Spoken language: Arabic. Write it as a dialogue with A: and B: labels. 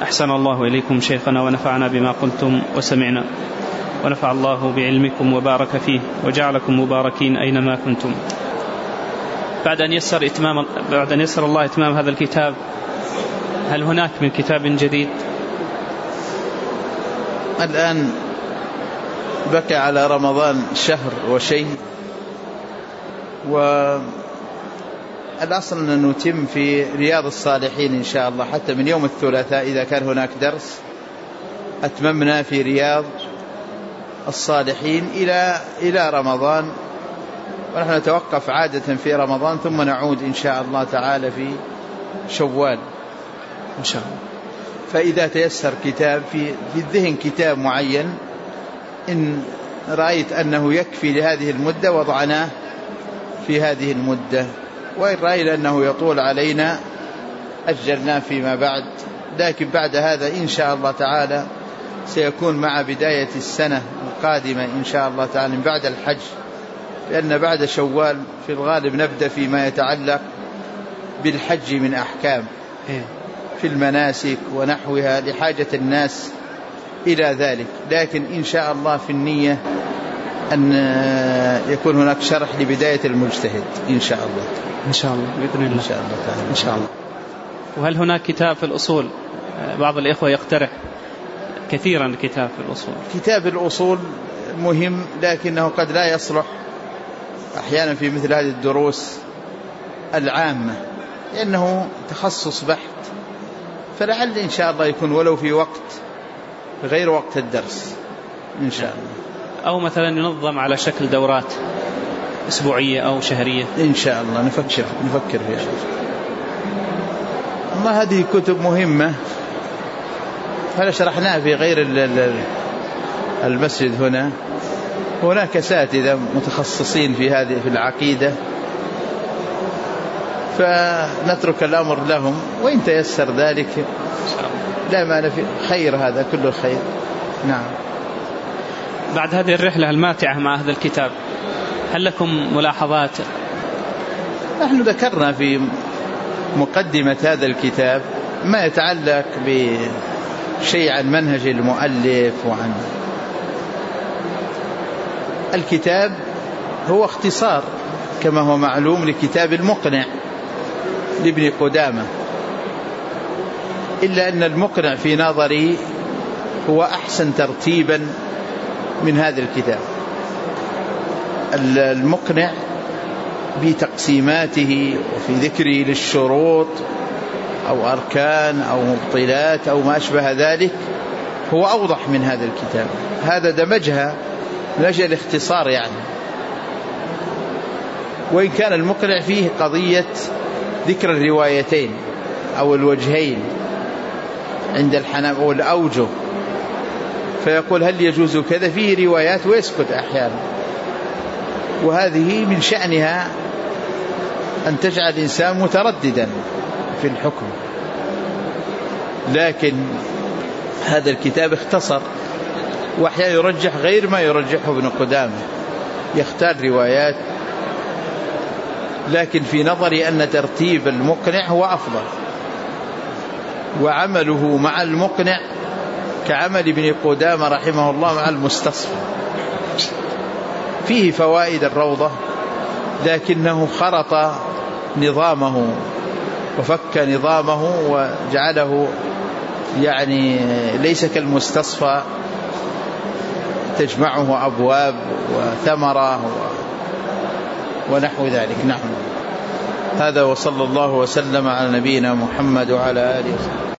A: أحسن الله إليكم شيخنا ونفعنا بما قلتم وسمعنا، ونفع الله بعلمكم وبارك فيه وجعلكم مباركين أينما كنتم. بعد أن يسر الله إتمام هذا الكتاب، هل هناك من كتاب جديد؟
B: الآن بقي على رمضان شهر وشيء، والأصل أن نتم في رياض الصالحين إن شاء الله حتى من يوم الثلاثاء إذا كان هناك درس أتممنا في رياض الصالحين إلى رمضان، ونحن نتوقف عادة في رمضان ثم نعود إن شاء الله تعالى في شوال
A: إن شاء الله.
B: فإذا تيسر كتاب في الذهن كتاب معين إن رأيت أنه يكفي لهذه المدة وضعناه في هذه المدة، وإن رأينا أنه يطول علينا أجلناه فيما بعد. لكن بعد هذا إن شاء الله تعالى سيكون مع بداية السنة القادمة إن شاء الله تعالى بعد الحج، لأن بعد شوال في الغالب نبدأ فيما يتعلق بالحج من أحكام في المناسك ونحوها لحاجة الناس إلى ذلك. لكن إن شاء الله في النية أن يكون هناك شرح لبداية المجتهد إن شاء الله.
A: إن شاء الله بإذن الله.
B: إن شاء الله تعالى.
A: إن شاء الله. وهل هناك كتاب في الأصول؟ بعض الإخوة يقترح كثيرا كتاب في الأصول.
B: كتاب الأصول مهم، لكنه قد لا يصلح أحيانا في مثل هذه الدروس العامة لأنه تخصص بحت، فلعل إن شاء الله يكون ولو في وقت غير وقت الدرس إن شاء الله،
A: أو مثلا ينظم على شكل دورات أسبوعية أو شهرية
B: إن شاء الله. نفكر فيها. أما هذه كتب مهمة هذا شرحناها في غير المسجد هنا. هناك أساتذة متخصصين في هذه في العقيدة، فنترك الأمر لهم، وإن تيسر ذلك لا مانع في خير، هذا كله خير. نعم.
A: بعد هذه الرحلة الماتعة مع هذا الكتاب، هل لكم ملاحظات؟
B: نحن ذكرنا في مقدمة هذا الكتاب ما يتعلق بشيء عن منهج المؤلف وعن الكتاب. هو اختصار كما هو معلوم لكتاب المقنع لابن قدامة، إلا أن المقنع في نظري هو أحسن ترتيبا من هذا الكتاب. المقنع بتقسيماته وفي ذكره للشروط أو أركان أو مبطلات أو ما أشبه ذلك هو أوضح من هذا الكتاب. هذا دمجها من أجل الاختصار يعني، وإن كان المقنع فيه قضية ذكر الروايتين أو الوجهين عند الحنابلة أو الأوجه، فيقول هل يجوز كذا، فيه روايات ويسكت أحيانا، وهذه من شأنها أن تجعل الإنسان مترددا في الحكم. لكن هذا الكتاب اختصر، وأحيانا يرجح غير ما يرجحه ابن قدامة، يختار روايات. لكن في نظري أن ترتيب المقنع هو أفضل، وعمله مع المقنع كعمل ابن قدامة رحمه الله مع المستصفى. فيه فوائد الروضة، لكنه خرط نظامه وفك نظامه وجعله يعني ليس كالمستصفى تجمعه أبواب وثمرة ونحو ذلك. نعم. هذا وصلى الله وسلم على نبينا محمد وعلى آله وسلم.